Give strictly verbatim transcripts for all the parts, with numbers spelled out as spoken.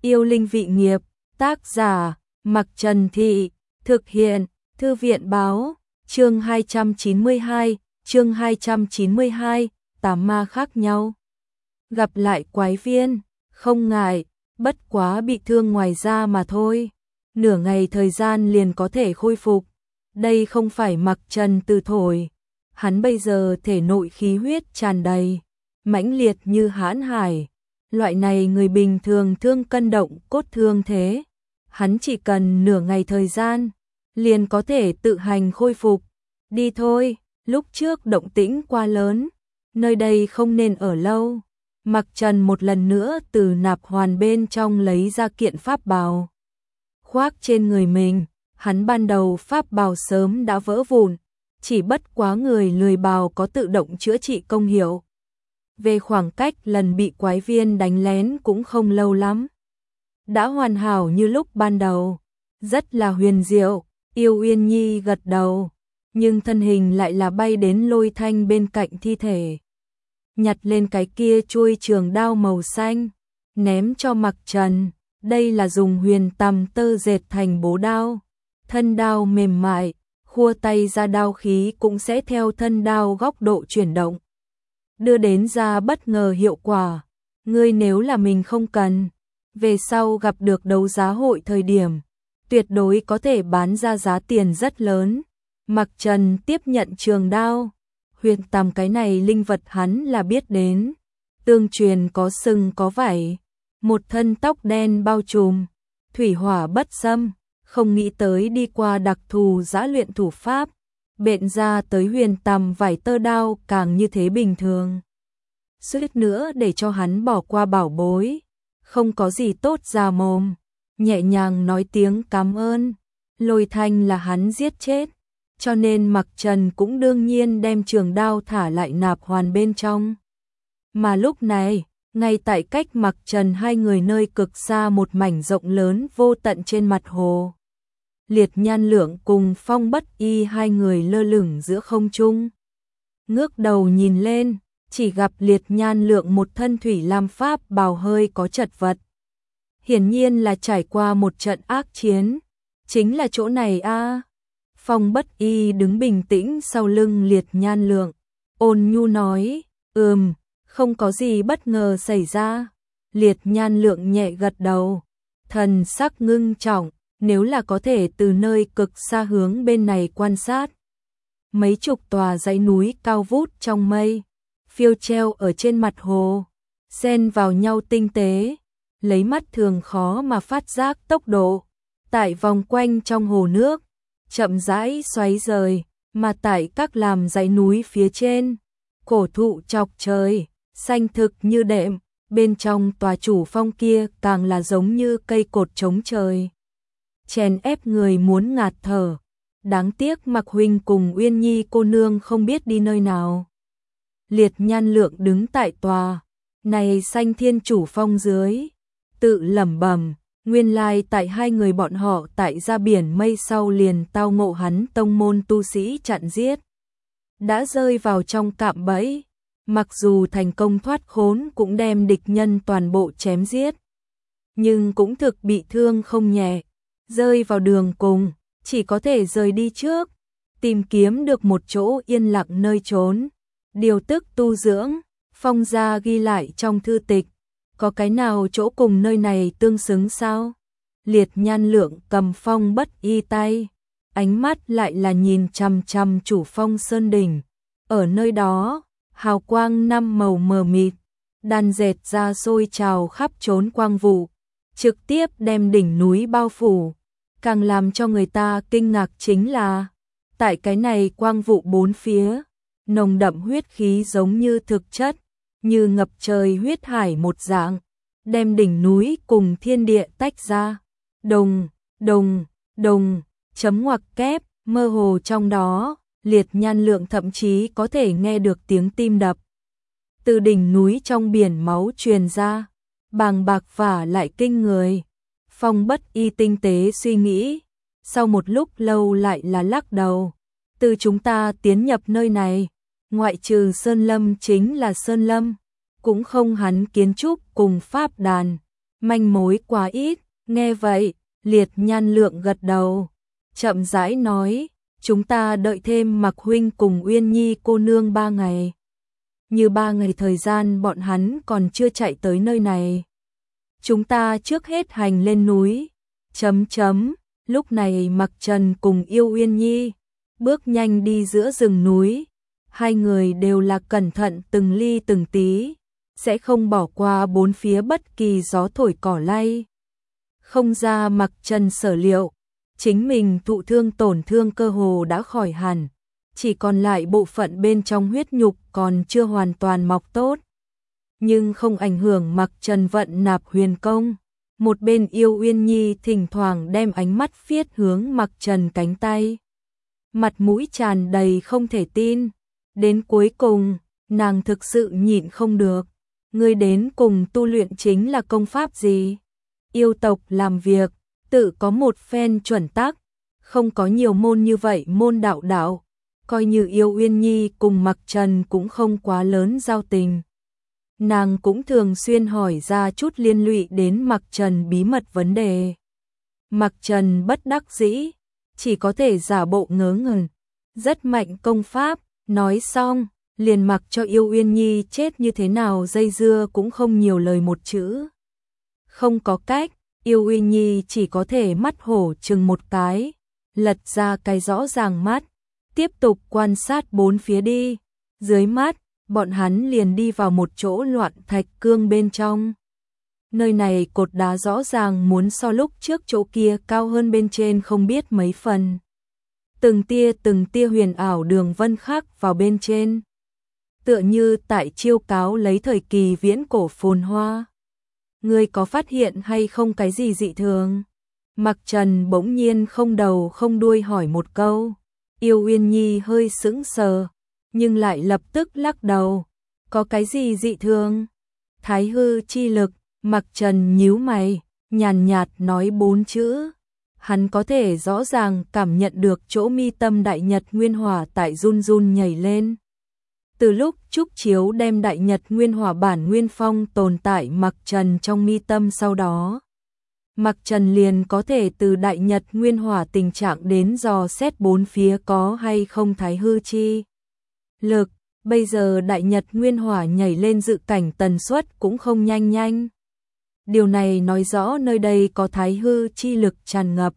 Yêu linh vị nghiệp, tác giả, Mặc Trần Thị, thực hiện, Thư viện báo, chương hai trăm chín mươi hai, chương hai trăm chín mươi hai, tám ma khác nhau. Gặp lại quái viên, không ngại, bất quá bị thương ngoài da mà thôi. Nửa ngày thời gian liền có thể khôi phục. Đây không phải Mặc Trần từ thổi. Hắn bây giờ thể nội khí huyết tràn đầy, mãnh liệt như hãn hải. Loại này người bình thường thương cân động cốt thương thế. Hắn chỉ cần nửa ngày thời gian, liền có thể tự hành khôi phục. Đi thôi, lúc trước động tĩnh quá lớn, nơi đây không nên ở lâu. Mặc Trần một lần nữa từ nạp hoàn bên trong lấy ra kiện pháp bào. Khoác trên người mình, hắn ban đầu pháp bào sớm đã vỡ vụn, chỉ bất quá người lười bào có tự động chữa trị công hiệu. Về khoảng cách lần bị quái viên đánh lén cũng không lâu lắm. Đã hoàn hảo như lúc ban đầu, rất là huyền diệu. Yêu Uyên Nhi gật đầu, nhưng thân hình lại là bay đến Lôi Thanh bên cạnh thi thể. Nhặt lên cái kia chuôi trường đao màu xanh, ném cho Mặc Trần. Đây là dùng huyền tằm tơ dệt thành bố đao. Thân đao mềm mại, khua tay ra đao khí cũng sẽ theo thân đao góc độ chuyển động, đưa đến ra bất ngờ hiệu quả. Ngươi nếu là mình không cần, về sau gặp được đấu giá hội thời điểm, tuyệt đối có thể bán ra giá tiền rất lớn. Mặc Trần tiếp nhận trường đao. Huyền tằm cái này linh vật hắn là biết đến. Tương truyền có sừng có vảy, một thân tóc đen bao trùm, thủy hỏa bất xâm. Không nghĩ tới đi qua đặc thù giã luyện thủ pháp, bện ra tới huyền tằm vải tơ đao càng như thế bình thường. Suýt nữa để cho hắn bỏ qua bảo bối. Không có gì tốt ra mồm, nhẹ nhàng nói tiếng cảm ơn. Lôi Thanh là hắn giết chết, cho nên Mặc Trần cũng đương nhiên đem trường đao thả lại nạp hoàn bên trong. Mà lúc này, ngay tại cách Mặc Trần hai người nơi cực xa một mảnh rộng lớn vô tận trên mặt hồ, Liệt Nhan Lượng cùng Phong Bất Y hai người lơ lửng giữa không trung. Ngước đầu nhìn lên, chỉ gặp Liệt Nhan Lượng một thân thủy lam pháp bào hơi có chật vật. Hiển nhiên là trải qua một trận ác chiến. Chính là chỗ này a. À. Phong Bất Y đứng bình tĩnh sau lưng Liệt Nhan Lượng, ôn nhu nói, ừm, không có gì bất ngờ xảy ra. Liệt Nhan Lượng nhẹ gật đầu, thần sắc ngưng trọng. Nếu là có thể từ nơi cực xa hướng bên này quan sát, mấy chục tòa dãy núi cao vút trong mây, phiêu treo ở trên mặt hồ, xen vào nhau tinh tế, lấy mắt thường khó mà phát giác tốc độ, tại vòng quanh trong hồ nước, chậm rãi xoáy rời, mà tại các làm dãy núi phía trên, cổ thụ chọc trời, xanh thực như đệm, bên trong tòa chủ phong kia càng là giống như cây cột chống trời, chèn ép người muốn ngạt thở. Đáng tiếc Mặc huynh cùng Uyên Nhi cô nương không biết đi nơi nào. Liệt Nhan Lượng đứng tại tòa này xanh thiên chủ phong dưới, tự lẩm bẩm, nguyên lai tại hai người bọn họ tại ra biển mây sau liền tao ngộ hắn tông môn tu sĩ chặn giết, đã rơi vào trong cạm bẫy. Mặc dù thành công thoát khốn cũng đem địch nhân toàn bộ chém giết, nhưng cũng thực bị thương không nhẹ. Rơi vào đường cùng, chỉ có thể rời đi trước, tìm kiếm được một chỗ yên lặng nơi trốn, điều tức tu dưỡng. Phong gia ghi lại trong thư tịch, có cái nào chỗ cùng nơi này tương xứng sao? Liệt Nhan Lượng cầm Phong Bất Y tay, ánh mắt lại là nhìn chằm chằm chủ phong sơn đỉnh. Ở nơi đó, hào quang năm màu mờ mịt, đan dệt ra sôi trào khắp trốn quang vụ, trực tiếp đem đỉnh núi bao phủ. Càng làm cho người ta kinh ngạc chính là, tại cái này quang vụ bốn phía, nồng đậm huyết khí giống như thực chất, như ngập trời huyết hải một dạng, đem đỉnh núi cùng thiên địa tách ra. Đồng, đồng, đồng, chấm ngoặc kép, mơ hồ trong đó, Liệt Nhan Lượng thậm chí có thể nghe được tiếng tim đập. Từ đỉnh núi trong biển máu truyền ra, bàng bạc và lại kinh người. Phong Bất Y tinh tế suy nghĩ, sau một lúc lâu lại là lắc đầu. Từ chúng ta tiến nhập nơi này, ngoại trừ Sơn Lâm chính là Sơn Lâm, cũng không hắn kiến trúc cùng pháp đàn, Manh mối quá ít, nghe vậy, Liệt Nhan Lượng gật đầu, chậm rãi nói, chúng ta đợi thêm Mạc huynh cùng Uyên Nhi cô nương ba ngày. Như ba ngày thời gian bọn hắn còn chưa chạy tới nơi này. Chúng ta trước hết hành lên núi. Chấm chấm, lúc này Mạc Trần cùng Yêu Uyên Nhi bước nhanh đi giữa rừng núi. Hai người đều là cẩn thận từng ly từng tí, sẽ không bỏ qua bốn phía bất kỳ gió thổi cỏ lay. Không ra Mạc Trần sở liệu, chính mình thụ thương tổn thương cơ hồ đã khỏi hẳn, chỉ còn lại bộ phận bên trong huyết nhục còn chưa hoàn toàn mọc tốt. Nhưng không ảnh hưởng Mạc Trần vận nạp huyền công. Một bên Yêu Uyên Nhi thỉnh thoảng đem ánh mắt phiết hướng Mạc Trần cánh tay. Mặt mũi tràn đầy không thể tin. Đến cuối cùng, nàng thực sự nhịn không được. Ngươi đến cùng tu luyện chính là công pháp gì? Yêu tộc làm việc, tự có một phen chuẩn tắc, không có nhiều môn như vậy môn đạo đạo. Coi như Yêu Uyên Nhi cùng Mạc Trần cũng không quá lớn giao tình. Nàng cũng thường xuyên hỏi ra chút liên lụy đến Mạc Trần bí mật vấn đề. Mạc Trần bất đắc dĩ, chỉ có thể giả bộ ngớ ngẩn. Rất mạnh công pháp, nói xong, liền mặc cho Yêu Uyên Nhi chết như thế nào dây dưa cũng không nhiều lời một chữ. Không có cách, Yêu Uyên Nhi chỉ có thể mắt hổ chừng một cái, lật ra cái rõ ràng mắt, tiếp tục quan sát bốn phía đi. Dưới mắt, bọn hắn liền đi vào một chỗ loạn thạch cương bên trong. Nơi này cột đá rõ ràng muốn so lúc trước chỗ kia cao hơn bên trên không biết mấy phần. Từng tia từng tia huyền ảo đường vân khắc vào bên trên. Tựa như tại chiêu cáo lấy thời kỳ viễn cổ phồn hoa. Ngươi có phát hiện hay không cái gì dị thường? Mạc Trần bỗng nhiên không đầu không đuôi hỏi một câu. Yêu Uyên Nhi hơi sững sờ, nhưng lại lập tức lắc đầu. Có cái gì dị thường? Thái hư chi lực. Mạc Trần nhíu mày, nhàn nhạt nói bốn chữ. Hắn có thể rõ ràng cảm nhận được chỗ mi tâm đại nhật nguyên hỏa tại run run nhảy lên. Từ lúc Trúc Chiếu đem đại nhật nguyên hỏa bản nguyên phong tồn tại Mạc Trần trong mi tâm sau đó, Mạc Trần liền có thể từ đại nhật nguyên hỏa tình trạng đến dò xét bốn phía có hay không thái hư chi lực. Bây giờ đại nhật nguyên hỏa nhảy lên dự cảnh tần suất cũng không nhanh nhanh. Điều này nói rõ nơi đây có thái hư chi lực tràn ngập.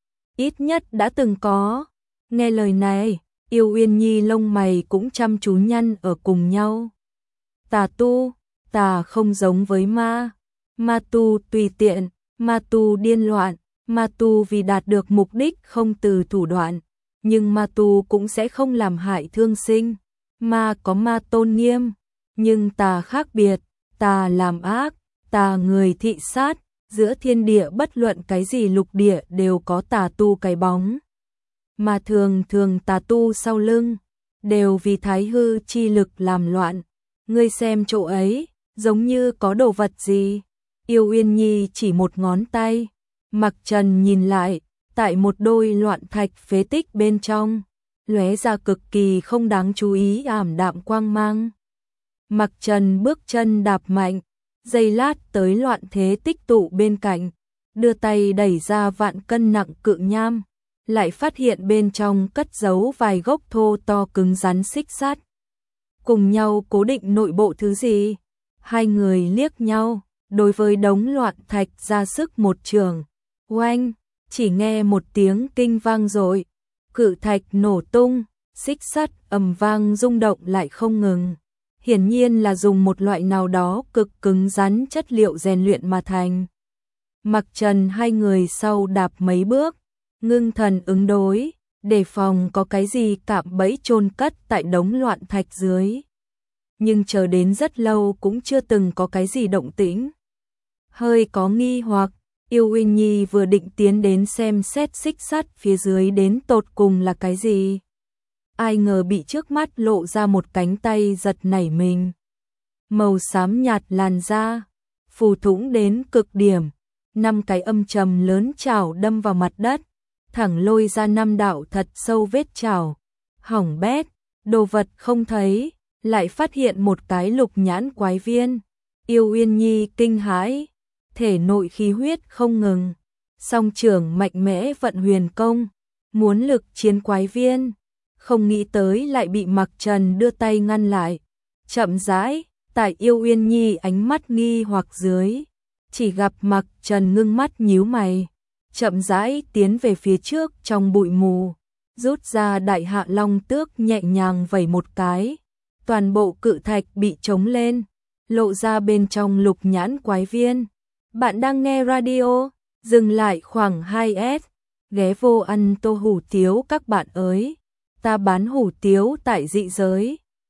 Ít nhất đã từng có. Nghe lời này, Yêu Uyên Nhi lông mày cũng chăm chú nhăn ở cùng nhau. Tà tu, tà không giống với ma. Ma tu tùy tiện, ma tu điên loạn, ma tu vì đạt được mục đích không từ thủ đoạn. Nhưng ma tu cũng sẽ không làm hại thương sinh. Ma có ma tôn nghiêm, nhưng tà khác biệt, tà làm ác. Tà người thị sát, giữa thiên địa bất luận cái gì lục địa đều có tà tu cái bóng. Mà thường thường tà tu sau lưng, đều vì thái hư chi lực làm loạn. Ngươi xem chỗ ấy, giống như có đồ vật gì. Yêu Uyên Nhi chỉ một ngón tay. Mạc Trần nhìn lại, tại một đôi loạn thạch phế tích bên trong, lóe ra cực kỳ không đáng chú ý ảm đạm quang mang. Mạc Trần bước chân đạp mạnh, giây lát tới loạn thế tích tụ bên cạnh, đưa tay đẩy ra vạn cân nặng cự nham, lại phát hiện bên trong cất giấu vài gốc thô to cứng rắn xích sắt. Cùng nhau cố định nội bộ thứ gì? Hai người liếc nhau, đối với đống loạn thạch ra sức một trường. Oanh, chỉ nghe một tiếng kinh vang dội, cự thạch nổ tung, xích sắt ầm vang rung động lại không ngừng. Hiển nhiên là dùng một loại nào đó cực cứng rắn chất liệu rèn luyện mà thành. Mạc Trần hai người sau đạp mấy bước, ngưng thần ứng đối, đề phòng có cái gì cạm bẫy chôn cất tại đống loạn thạch dưới. Nhưng chờ đến rất lâu cũng chưa từng có cái gì động tĩnh. Hơi có nghi hoặc, Yêu Uyên Nhi vừa định tiến đến xem xét xích sắt phía dưới đến tột cùng là cái gì. Ai ngờ bị trước mắt lộ ra một cánh tay giật nảy mình. Màu xám nhạt làn da, phù thủng đến cực điểm, năm cái âm trầm lớn chảo đâm vào mặt đất, thẳng lôi ra năm đạo thật sâu vết chảo. Hỏng bét, đồ vật không thấy, lại phát hiện một cái lục nhãn quái viên. Yêu Uyên Nhi kinh hãi, thể nội khí huyết không ngừng, song trưởng mạnh mẽ vận huyền công, muốn lực chiến quái viên, không nghĩ tới lại bị Mặc Trần đưa tay ngăn lại. Chậm rãi, tại Yêu Uyên Nhi ánh mắt nghi hoặc dưới, chỉ gặp Mặc Trần ngưng mắt nhíu mày, chậm rãi tiến về phía trước trong bụi mù, rút ra Đại Hạ Long Tước nhẹ nhàng vẩy một cái, toàn bộ cự thạch bị trống lên, lộ ra bên trong lục nhãn quái viên. Bạn đang nghe radio, dừng lại khoảng hai S, ghé vô ăn tô hủ tiếu các bạn ơi, ta bán hủ tiếu tại dị giới.